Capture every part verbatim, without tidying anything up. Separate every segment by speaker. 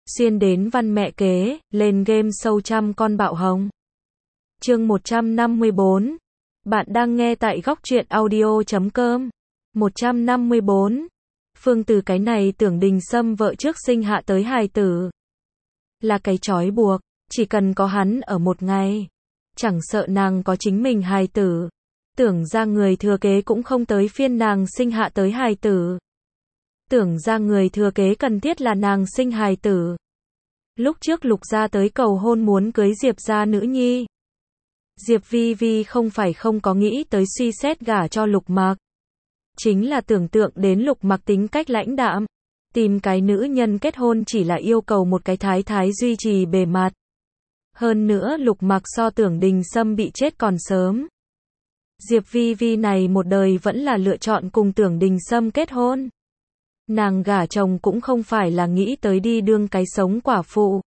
Speaker 1: Xuyên đến văn mẹ kế, lên game sâu trăm con bạo hồng. Chương một trăm năm mươi bốn. Bạn đang nghe tại góc truyện audio chấm com. một trăm năm mươi bốn. Phương Từ cái này Tưởng Đình Sâm vợ trước sinh hạ tới hài tử. Là cái trói buộc, chỉ cần có hắn ở một ngày. Chẳng sợ nàng có chính mình hài tử. Tưởng ra người thừa kế cũng không tới phiên nàng sinh hạ tới hài tử. Tưởng ra người thừa kế cần thiết là nàng sinh hài tử. Lúc trước Lục gia tới cầu hôn muốn cưới Diệp gia nữ nhi. Diệp Vi Vi không phải không có nghĩ tới suy xét gả cho Lục Mặc. Chính là tưởng tượng đến Lục Mặc tính cách lãnh đạm. Tìm cái nữ nhân kết hôn chỉ là yêu cầu một cái thái thái duy trì bề mặt. Hơn nữa Lục Mặc so Tưởng Đình Sâm bị chết còn sớm. Diệp Vi Vi này một đời vẫn là lựa chọn cùng Tưởng Đình Sâm kết hôn. Nàng gả chồng cũng không phải là nghĩ tới đi đương cái sống quả phụ.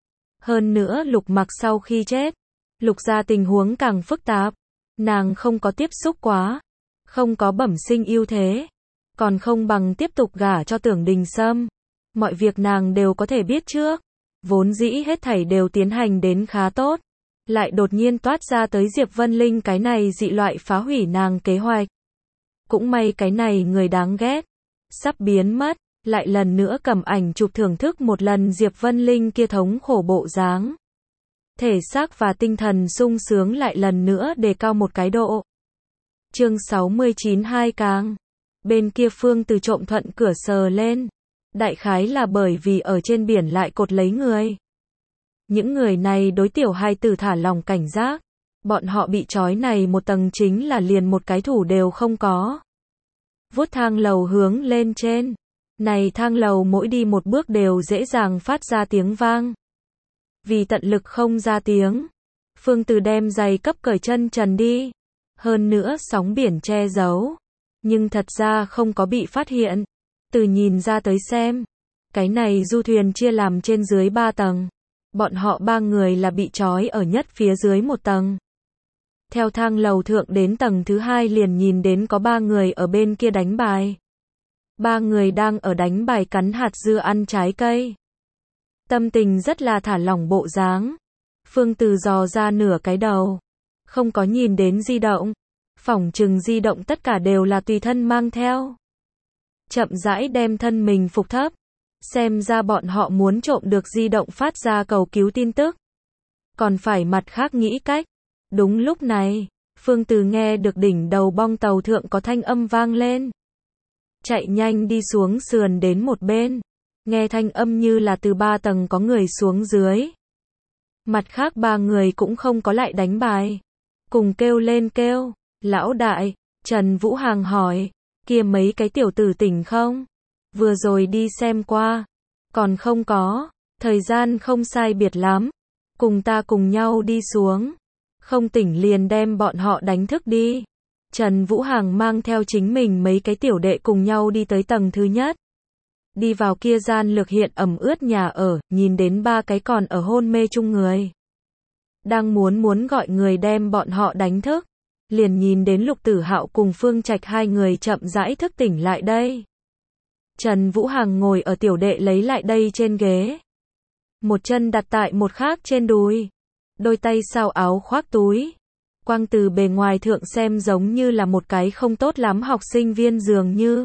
Speaker 1: Hơn nữa Lục Mặc sau khi chết, Lục gia tình huống càng phức tạp. Nàng không có tiếp xúc quá, không có bẩm sinh ưu thế, còn không bằng tiếp tục gả cho Tưởng Đình Sâm. Mọi việc nàng đều có thể biết trước, vốn dĩ hết thảy đều tiến hành đến khá tốt. Lại đột nhiên toát ra tới Diệp Vân Linh cái này dị loại phá hủy nàng kế hoạch. Cũng may cái này người đáng ghét sắp biến mất, lại lần nữa cầm ảnh chụp thưởng thức một lần Diệp Vân Linh kia thống khổ bộ dáng. Thể xác và tinh thần sung sướng lại lần nữa đề cao một cái độ. Chương sáu mươi chín hai càng. Bên kia Phương Từ trộm thuận cửa sờ lên. Đại khái là bởi vì ở trên biển lại cột lấy người. Những người này đối tiểu hài tử thả lòng cảnh giác. Bọn họ bị trói này một tầng chính là liền một cái thủ đều không có. Vuốt thang lầu hướng lên trên. Này thang lầu mỗi đi một bước đều dễ dàng phát ra tiếng vang. Vì tận lực không ra tiếng, Phương Từ đem giày cấp cởi chân trần đi. Hơn nữa sóng biển che giấu. Nhưng thật ra không có bị phát hiện. Từ nhìn ra tới xem. Cái này du thuyền chia làm trên dưới ba tầng. Bọn họ ba người là bị trói ở nhất phía dưới một tầng. Theo thang lầu thượng đến tầng thứ hai liền nhìn đến có ba người ở bên kia đánh bài. Ba người đang ở đánh bài cắn hạt dưa ăn trái cây. Tâm tình rất là thả lỏng bộ dáng. Phương Từ dò ra nửa cái đầu. Không có nhìn đến di động. Phỏng chừng di động tất cả đều là tùy thân mang theo. Chậm rãi đem thân mình phục thấp. Xem ra bọn họ muốn trộm được di động phát ra cầu cứu tin tức. Còn phải mặt khác nghĩ cách. Đúng lúc này, Phương Từ nghe được đỉnh đầu bong tàu thượng có thanh âm vang lên. Chạy nhanh đi xuống sườn đến một bên. Nghe thanh âm như là từ ba tầng có người xuống dưới. Mặt khác ba người cũng không có lại đánh bài. Cùng kêu lên kêu. Lão đại, Trần Vũ Hàng hỏi. Kia mấy cái tiểu tử tỉnh không? Vừa rồi đi xem qua. Còn không có. Thời gian không sai biệt lắm. Cùng ta cùng nhau đi xuống. Không tỉnh liền đem bọn họ đánh thức đi. Trần Vũ Hàng mang theo chính mình mấy cái tiểu đệ cùng nhau đi tới tầng thứ nhất. Đi vào kia gian lược hiện ẩm ướt nhà ở, nhìn đến ba cái còn ở hôn mê chung người. Đang muốn muốn gọi người đem bọn họ đánh thức. Liền nhìn đến Lục Tử Hạo cùng Phương Trạch hai người chậm rãi thức tỉnh lại đây. Trần Vũ Hàng ngồi ở tiểu đệ lấy lại đây trên ghế. Một chân đặt tại một khác trên đùi. Đôi tay sau áo khoác túi. Quang từ bề ngoài thượng xem giống như là một cái không tốt lắm học sinh viên dường như.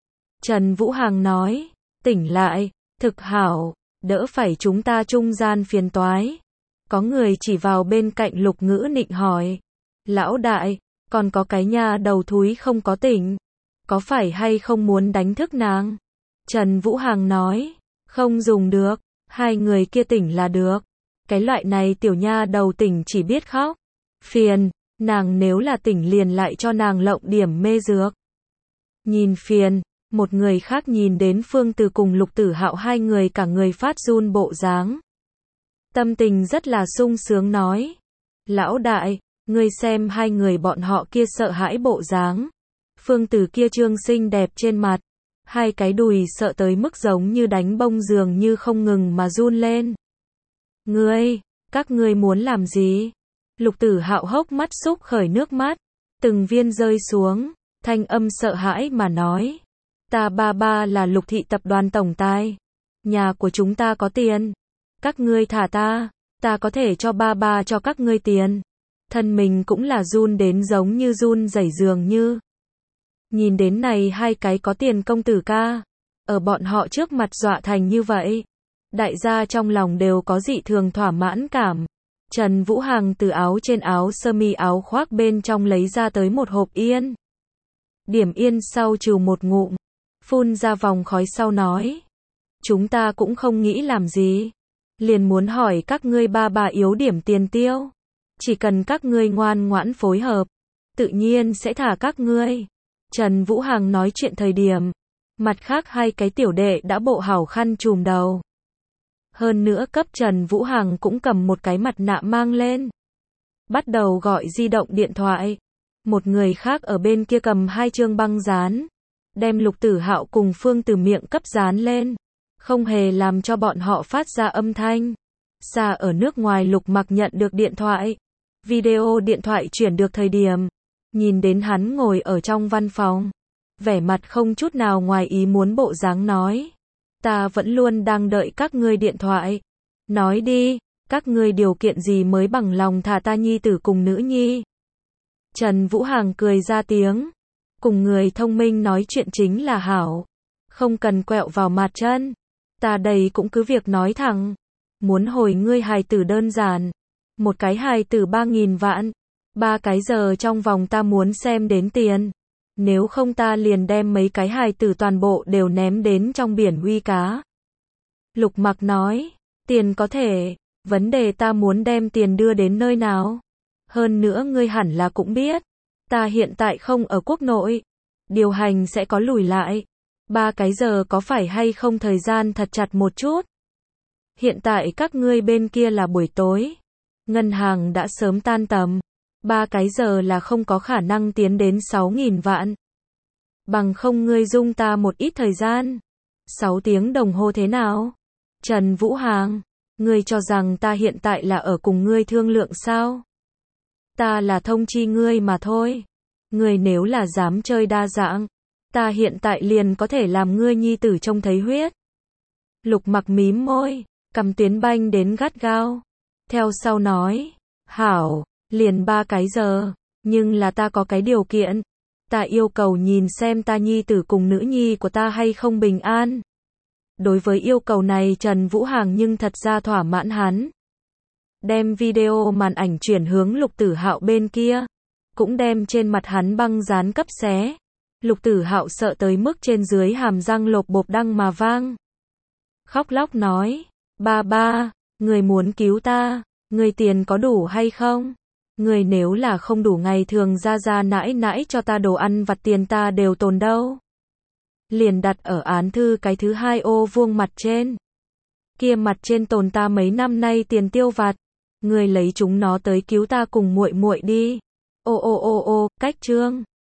Speaker 1: Trần Vũ Hàng nói, tỉnh lại, thực hảo, đỡ phải chúng ta trung gian phiền toái. Có người chỉ vào bên cạnh Lục Ngữ Nịnh hỏi, lão đại, còn có cái nhà đầu thúi không có tỉnh, có phải hay không muốn đánh thức nàng? Trần Vũ Hàng nói, không dùng được, hai người kia tỉnh là được. Cái loại này tiểu nha đầu tỉnh chỉ biết khóc. Phiền, nàng nếu là tỉnh liền lại cho nàng lộng điểm mê dược. Nhìn phiền, một người khác nhìn đến Phương Từ cùng Lục Tử Hạo hai người cả người phát run bộ dáng. Tâm tình rất là sung sướng nói. Lão đại, ngươi xem hai người bọn họ kia sợ hãi bộ dáng. Phương Từ kia trương xinh đẹp trên mặt. Hai cái đùi sợ tới mức giống như đánh bông dường như không ngừng mà run lên. Ngươi, các ngươi muốn làm gì? Lục Tử Hạo hốc mắt xúc khởi nước mắt, từng viên rơi xuống, thanh âm sợ hãi mà nói. Ta ba ba là Lục thị tập đoàn tổng tài. Nhà của chúng ta có tiền. Các ngươi thả ta, ta có thể cho ba ba cho các ngươi tiền. Thân mình cũng là run đến giống như run rẩy dường như. Nhìn đến này hai cái có tiền công tử ca, ở bọn họ trước mặt dọa thành như vậy. Đại gia trong lòng đều có dị thường thỏa mãn cảm. Trần Vũ Hằng từ áo trên áo sơ mi áo khoác bên trong lấy ra tới một hộp yên. Điểm yên sau trừ một ngụm, phun ra vòng khói sau nói. Chúng ta cũng không nghĩ làm gì. Liền muốn hỏi các ngươi ba bà yếu điểm tiền tiêu. Chỉ cần các ngươi ngoan ngoãn phối hợp, tự nhiên sẽ thả các ngươi. Trần Vũ Hằng nói chuyện thời điểm, mặt khác hai cái tiểu đệ đã bộ hảo khăn trùm đầu. Hơn nữa cấp Trần Vũ Hằng cũng cầm một cái mặt nạ mang lên. Bắt đầu gọi di động điện thoại. Một người khác ở bên kia cầm hai chương băng dán, đem Lục Tử Hạo cùng Phương Từ miệng cấp dán lên, không hề làm cho bọn họ phát ra âm thanh. Xa ở nước ngoài Lục Mặc nhận được điện thoại. Video điện thoại chuyển được thời điểm, nhìn đến hắn ngồi ở trong văn phòng, vẻ mặt không chút nào ngoài ý muốn bộ dáng nói. Ta vẫn luôn đang đợi các ngươi điện thoại. Nói đi, các ngươi điều kiện gì mới bằng lòng thả ta nhi tử cùng nữ nhi? Trần Vũ Hằng cười ra tiếng. Cùng người thông minh nói chuyện chính là hảo. Không cần quẹo vào mặt chân. Ta đây cũng cứ việc nói thẳng. Muốn hồi ngươi hài tử đơn giản. Một cái hài tử ba nghìn vạn. Ba cái giờ trong vòng ta muốn xem đến tiền. Nếu không ta liền đem mấy cái hài tử toàn bộ đều ném đến trong biển uy cá. Lục Mặc nói, tiền có thể, vấn đề ta muốn đem tiền đưa đến nơi nào. Hơn nữa ngươi hẳn là cũng biết, ta hiện tại không ở quốc nội, điều hành sẽ có lùi lại. Ba cái giờ có phải hay không thời gian thật chặt một chút. Hiện tại các ngươi bên kia là buổi tối, ngân hàng đã sớm tan tầm. Ba cái giờ là không có khả năng tiến đến sáu nghìn vạn. Bằng không ngươi dung ta một ít thời gian. Sáu tiếng đồng hồ thế nào? Trần Vũ Hằng, ngươi cho rằng ta hiện tại là ở cùng ngươi thương lượng sao? Ta là thông chi ngươi mà thôi. Ngươi nếu là dám chơi đa dạng, ta hiện tại liền có thể làm ngươi nhi tử trông thấy huyết. Lục Mặc mím môi, cầm tuyến banh đến gắt gao. Theo sau nói, hảo. Liền ba cái giờ, nhưng là ta có cái điều kiện. Ta yêu cầu nhìn xem ta nhi tử cùng nữ nhi của ta hay không bình an. Đối với yêu cầu này Trần Vũ Hằng nhưng thật ra thỏa mãn hắn. Đem video màn ảnh chuyển hướng Lục Tử Hạo bên kia. Cũng đem trên mặt hắn băng dán cấp xé. Lục Tử Hạo sợ tới mức trên dưới hàm răng lộp bộp đăng mà vang. Khóc lóc nói, ba ba, người muốn cứu ta, người tiền có đủ hay không? Người nếu là không đủ ngày thường ra ra nãi nãi cho ta đồ ăn vặt tiền ta đều tồn đâu. Liền đặt ở án thư cái thứ hai ô vuông mặt trên. Kia mặt trên tồn ta mấy năm nay tiền tiêu vặt. Người lấy chúng nó tới cứu ta cùng muội muội đi. Ô ô ô ô, cách chương.